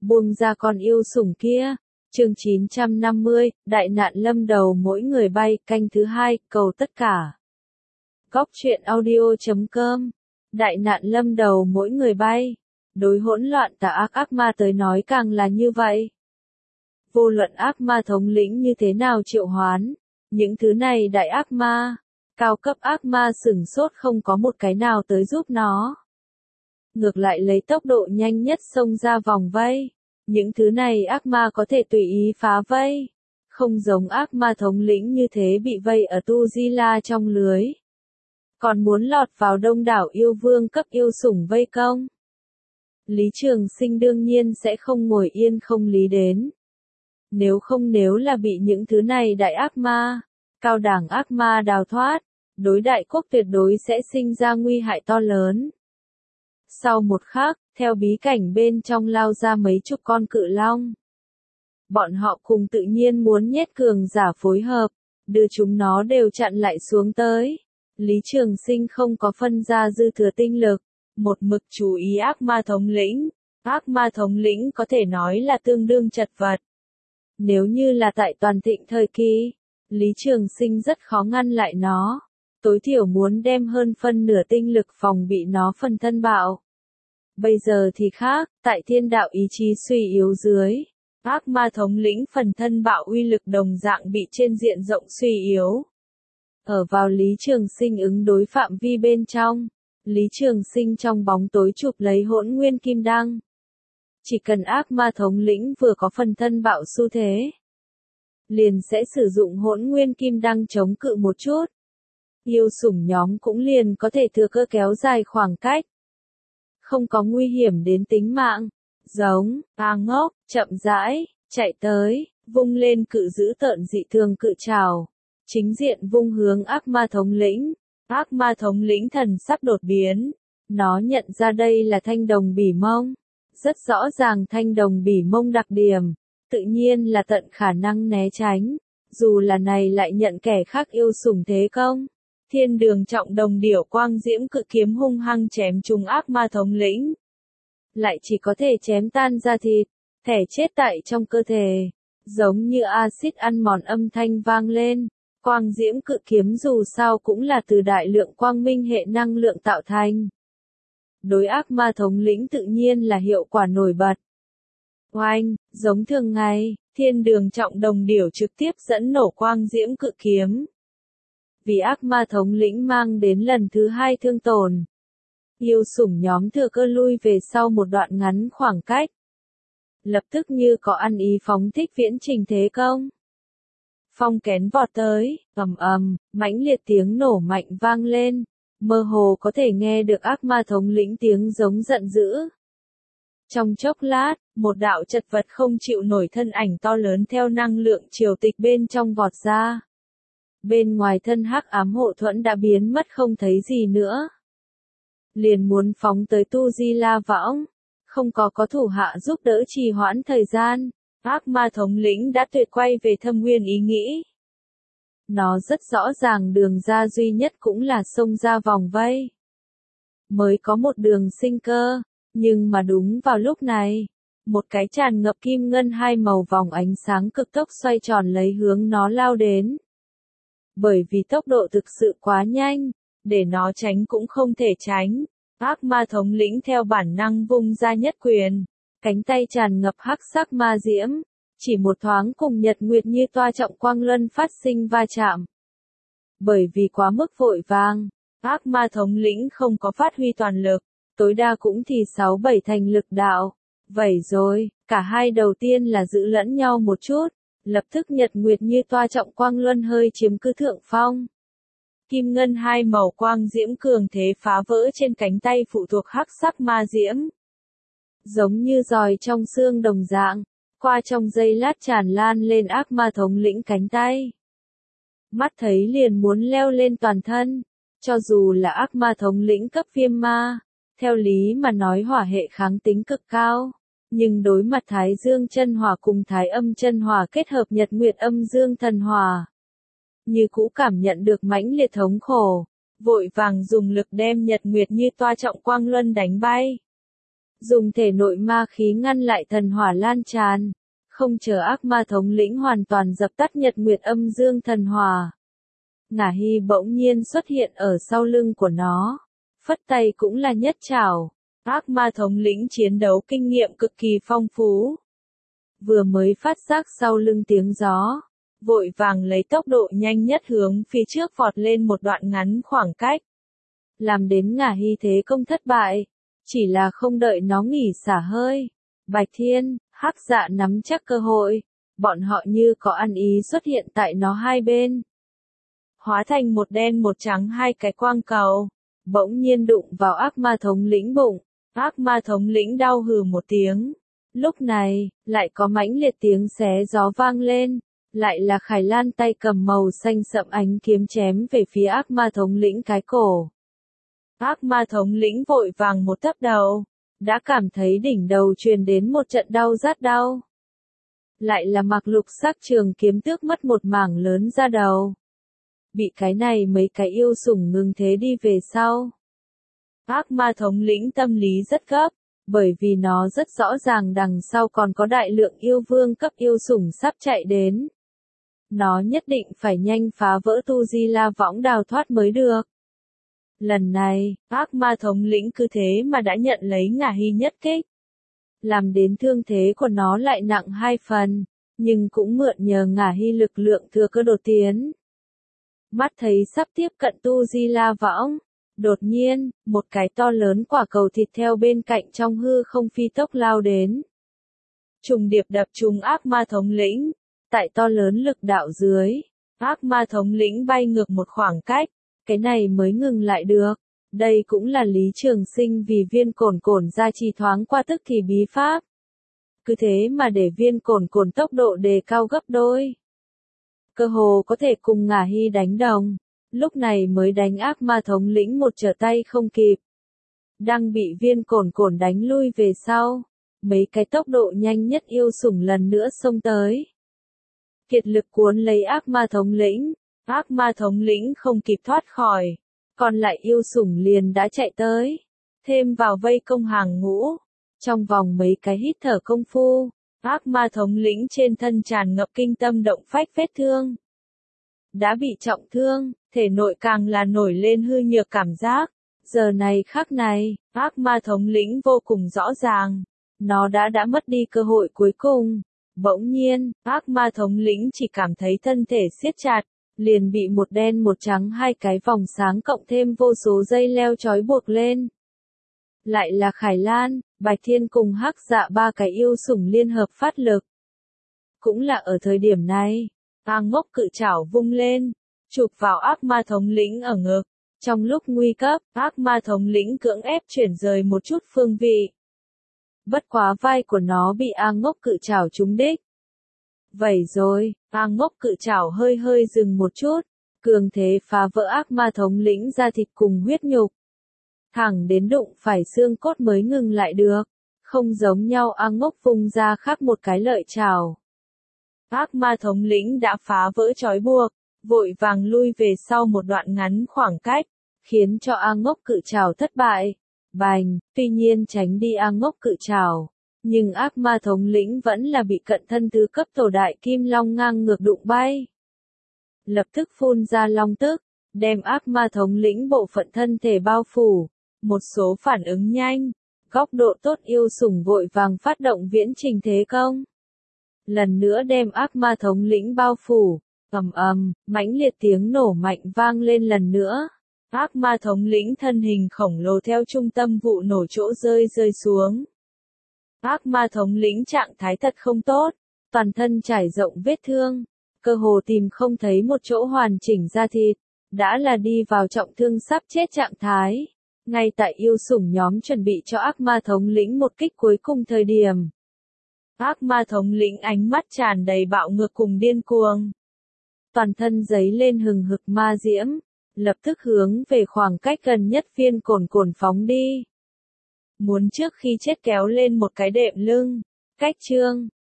Buông ra con yêu sủng kia. Chương 950, đại nạn lâm đầu mỗi người bay, canh thứ 2, cầu tất cả. Góc truyện audio.com. Đại nạn lâm đầu mỗi người bay. Đối hỗn loạn tà ác ma tới nói càng là như vậy. Vô luận ác ma thống lĩnh như thế nào triệu hoán, những thứ này đại ác ma, cao cấp ác ma sửng sốt không có một cái nào tới giúp nó. Ngược lại lấy tốc độ nhanh nhất xông ra vòng vây. Những thứ này ác ma có thể tùy ý phá vây. Không giống ác ma thống lĩnh như thế bị vây ở Tu Di La trong lưới. Còn muốn lọt vào đông đảo yêu vương cấp yêu sủng vây công. Lý Trường Sinh đương nhiên sẽ không ngồi yên không lý đến. Nếu là bị những thứ này đại ác ma, cao đẳng ác ma đào thoát, đối đại quốc tuyệt đối sẽ sinh ra nguy hại to lớn. Sau một khắc, theo bí cảnh bên trong lao ra mấy chục con cự long. Bọn họ cùng tự nhiên muốn nhét cường giả phối hợp, đưa chúng nó đều chặn lại xuống tới. Lý Trường Sinh không có phân ra dư thừa tinh lực, một mực chú ý ác ma thống lĩnh. Ác ma thống lĩnh có thể nói là tương đương chật vật. Nếu như là tại toàn thịnh thời kỳ, Lý Trường Sinh rất khó ngăn lại nó. Tối thiểu muốn đem hơn phân nửa tinh lực phòng bị nó phần thân bạo. Bây giờ thì khác, tại thiên đạo ý chí suy yếu dưới, ác ma thống lĩnh phần thân bạo uy lực đồng dạng bị trên diện rộng suy yếu. Ở vào Lý Trường Sinh ứng đối phạm vi bên trong, Lý Trường Sinh trong bóng tối chụp lấy hỗn nguyên kim đăng. Chỉ cần ác ma thống lĩnh vừa có phần thân bạo xu thế, liền sẽ sử dụng hỗn nguyên kim đăng chống cự một chút. Yêu sủng nhóm cũng liền có thể thừa cơ kéo dài khoảng cách. Không có nguy hiểm đến tính mạng. Giống, ngốc, chậm rãi, chạy tới, vung lên cự dữ tợn dị thường cự trảo. Chính diện vung hướng ác ma thống lĩnh. Ác ma thống lĩnh thần sắc đột biến. Nó nhận ra đây là thanh đồng bỉ mông. Rất rõ ràng thanh đồng bỉ mông đặc điểm. Tự nhiên là tận khả năng né tránh. Dù là này lại nhận kẻ khác yêu sủng thế công. Thiên đường trọng đồng điểu quang diễm cự kiếm hung hăng chém trúng ác ma thống lĩnh. Lại chỉ có thể chém tan da thịt, thể chết tại trong cơ thể. Giống như axit ăn mòn âm thanh vang lên. Quang diễm cự kiếm dù sao cũng là từ đại lượng quang minh hệ năng lượng tạo thành. Đối ác ma thống lĩnh tự nhiên là hiệu quả nổi bật. Oanh, giống thường ngày, thiên đường trọng đồng điểu trực tiếp dẫn nổ quang diễm cự kiếm. Vì ác ma thống lĩnh mang đến lần thứ 2 thương tổn. Yêu sủng nhóm thừa cơ lui về sau một đoạn ngắn khoảng cách. Lập tức như có ăn ý phóng thích viễn trình thế công. Phong kén vọt tới, mãnh liệt tiếng nổ mạnh vang lên. Mơ hồ có thể nghe được ác ma thống lĩnh tiếng giống giận dữ. Trong chốc lát, một đạo chật vật không chịu nổi thân ảnh to lớn theo năng lượng triều tịch bên trong vọt ra. Bên ngoài thân hắc ám hộ thuẫn đã biến mất không thấy gì nữa. Liền muốn phóng tới Tu Di La võng. Không có thủ hạ giúp đỡ trì hoãn thời gian. Ác ma thống lĩnh đã tuyệt quay về thâm nguyên ý nghĩ. Nó rất rõ ràng đường ra duy nhất cũng là xông ra vòng vây. Mới có một đường sinh cơ. Nhưng mà đúng vào lúc này, một cái tràn ngập kim ngân hai màu vòng ánh sáng cực tốc xoay tròn lấy hướng nó lao đến. Bởi vì tốc độ thực sự quá nhanh, để nó tránh cũng không thể tránh. Ác ma thống lĩnh theo bản năng vung ra nhất quyền, cánh tay tràn ngập hắc sắc ma diễm, chỉ một thoáng cùng nhật nguyệt như toa trọng quang luân phát sinh va chạm. Bởi vì quá mức vội vàng, ác ma thống lĩnh không có phát huy toàn lực, tối đa cũng thì 6-7 thành lực đạo. Vậy rồi, cả hai đầu tiên là giữ lẫn nhau một chút. Lập tức nhật nguyệt như toa trọng quang luân hơi chiếm cứ thượng phong. Kim ngân hai màu quang diễm cường thế phá vỡ trên cánh tay phụ thuộc hắc sắc ma diễm. Giống như giòi trong xương đồng dạng, qua trong giây lát tràn lan lên ác ma thống lĩnh cánh tay. Mắt thấy liền muốn leo lên toàn thân, cho dù là ác ma thống lĩnh cấp viêm ma, theo lý mà nói hỏa hệ kháng tính cực cao. Nhưng đối mặt Thái Dương chân hỏa cùng Thái Âm chân hỏa kết hợp Nhật Nguyệt Âm Dương thần hỏa, như cũ cảm nhận được mãnh liệt thống khổ, vội vàng dùng lực đem Nhật Nguyệt như toa trọng quang luân đánh bay. dùng thể nội ma khí ngăn lại thần hỏa lan tràn, không chờ ác ma thống lĩnh hoàn toàn dập tắt nhật nguyệt âm dương thần hỏa. Ngả Hy bỗng nhiên xuất hiện ở sau lưng của nó, phất tay cũng là nhất trảo. Ác ma thống lĩnh chiến đấu kinh nghiệm cực kỳ phong phú. Vừa mới phát giác sau lưng tiếng gió, vội vàng lấy tốc độ nhanh nhất hướng phía trước vọt lên một đoạn ngắn khoảng cách. Làm đến Ngả Hy thế công thất bại, chỉ là không đợi nó nghỉ xả hơi. Bạch Thiên, Hắc Dạ nắm chắc cơ hội, bọn họ như có ăn ý xuất hiện tại nó hai bên. Hóa thành một đen một trắng hai cái quang cầu, bỗng nhiên đụng vào ác ma thống lĩnh bụng. Ác ma thống lĩnh đau hừ một tiếng. Lúc này, lại có mãnh liệt tiếng xé gió vang lên, lại là Khải Lan tay cầm màu xanh sậm ánh kiếm chém về phía ác ma thống lĩnh cái cổ. Ác ma thống lĩnh vội vàng một tấp đầu, đã cảm thấy đỉnh đầu truyền đến một trận đau rát đau. Lại là mặc lục sắc trường kiếm tước mất một mảng lớn da đầu. Bị cái này mấy cái yêu sủng ngừng thế đi về sau. Ác ma thống lĩnh tâm lý rất gấp, bởi vì nó rất rõ ràng đằng sau còn có đại lượng yêu vương cấp yêu sủng sắp chạy đến. Nó nhất định phải nhanh phá vỡ Tu Di La võng đào thoát mới được. Lần này, ác ma thống lĩnh cứ thế mà đã nhận lấy Ngả Hy nhất kích. Làm đến thương thế của nó lại nặng 2 phần, nhưng cũng mượn nhờ Ngả Hy lực lượng thừa cơ đột tiến. Mắt thấy sắp tiếp cận Tu Di La võng. Đột nhiên, một cái to lớn quả cầu thịt theo bên cạnh trong hư không phi tốc lao đến. Trùng điệp đập trúng ác ma thống lĩnh. Tại to lớn lực đạo dưới, ác ma thống lĩnh bay ngược một khoảng cách, cái này mới ngừng lại được. Đây cũng là Lý Trường Sinh vì viên cồn cồn ra trì thoáng qua tức thì bí pháp. Cứ thế mà để viên cồn cồn tốc độ đề cao gấp đôi. Cơ hồ có thể cùng Ngả Hy đánh đồng. Lúc này mới đánh ác ma thống lĩnh một trở tay không kịp. Đang bị viên cồn cồn đánh lui về sau. Mấy cái tốc độ nhanh nhất yêu sủng lần nữa xông tới. Kiệt lực cuốn lấy ác ma thống lĩnh. Ác ma thống lĩnh không kịp thoát khỏi. Còn lại yêu sủng liền đã chạy tới. Thêm vào vây công hàng ngũ. Trong vòng mấy cái hít thở công phu. Ác ma thống lĩnh trên thân tràn ngập kinh tâm động phách vết thương. Đã bị trọng thương, thể nội càng là nổi lên hư nhược cảm giác. Giờ này khắc này, ác ma thống lĩnh vô cùng rõ ràng. Nó đã mất đi cơ hội cuối cùng. Bỗng nhiên, ác ma thống lĩnh chỉ cảm thấy thân thể siết chặt, liền bị một đen một trắng hai cái vòng sáng cộng thêm vô số dây leo trói buộc lên. Lại là Khải Lan, Bạch Thiên cùng Hắc Dạ ba cái yêu sủng liên hợp phát lực. Cũng là ở thời điểm này. A Ngốc cự trảo vung lên, chụp vào ác ma thống lĩnh ở ngực. Trong lúc nguy cấp, ác ma thống lĩnh cưỡng ép chuyển rời một chút phương vị. Bất quá vai của nó bị A Ngốc cự trảo trúng đích. Vậy rồi, A Ngốc cự trảo hơi hơi dừng một chút, cường thế phá vỡ ác ma thống lĩnh ra thịt cùng huyết nhục. Thẳng đến đụng phải xương cốt mới ngừng lại được, không giống nhau A Ngốc vung ra khác một cái lợi trảo. Ác ma thống lĩnh đã phá vỡ trói buộc, vội vàng lui về sau một đoạn ngắn khoảng cách, khiến cho A Ngốc cự trảo thất bại. Bành, tuy nhiên tránh đi A Ngốc cự trảo, nhưng ác ma thống lĩnh vẫn là bị cận thân tứ cấp tổ đại kim long ngang ngược đụng bay. Lập tức phun ra long tức, đem ác ma thống lĩnh bộ phận thân thể bao phủ, một số phản ứng nhanh, góc độ tốt yêu sủng vội vàng phát động viễn trình thế công. Lần nữa đem ác ma thống lĩnh bao phủ, mãnh liệt tiếng nổ mạnh vang lên lần nữa. Ác ma thống lĩnh thân hình khổng lồ theo trung tâm vụ nổ chỗ rơi xuống. Ác ma thống lĩnh trạng thái thật không tốt, toàn thân trải rộng vết thương, cơ hồ tìm không thấy một chỗ hoàn chỉnh da thịt, đã là đi vào trọng thương sắp chết trạng thái. Ngay tại yêu sủng nhóm chuẩn bị cho ác ma thống lĩnh một kích cuối cùng thời điểm. Ác ma thống lĩnh ánh mắt tràn đầy bạo ngược cùng điên cuồng. Toàn thân giấy lên hừng hực ma diễm, lập tức hướng về khoảng cách gần nhất viên cồn cồn phóng đi. Muốn trước khi chết kéo lên một cái đệm lưng. Cách chương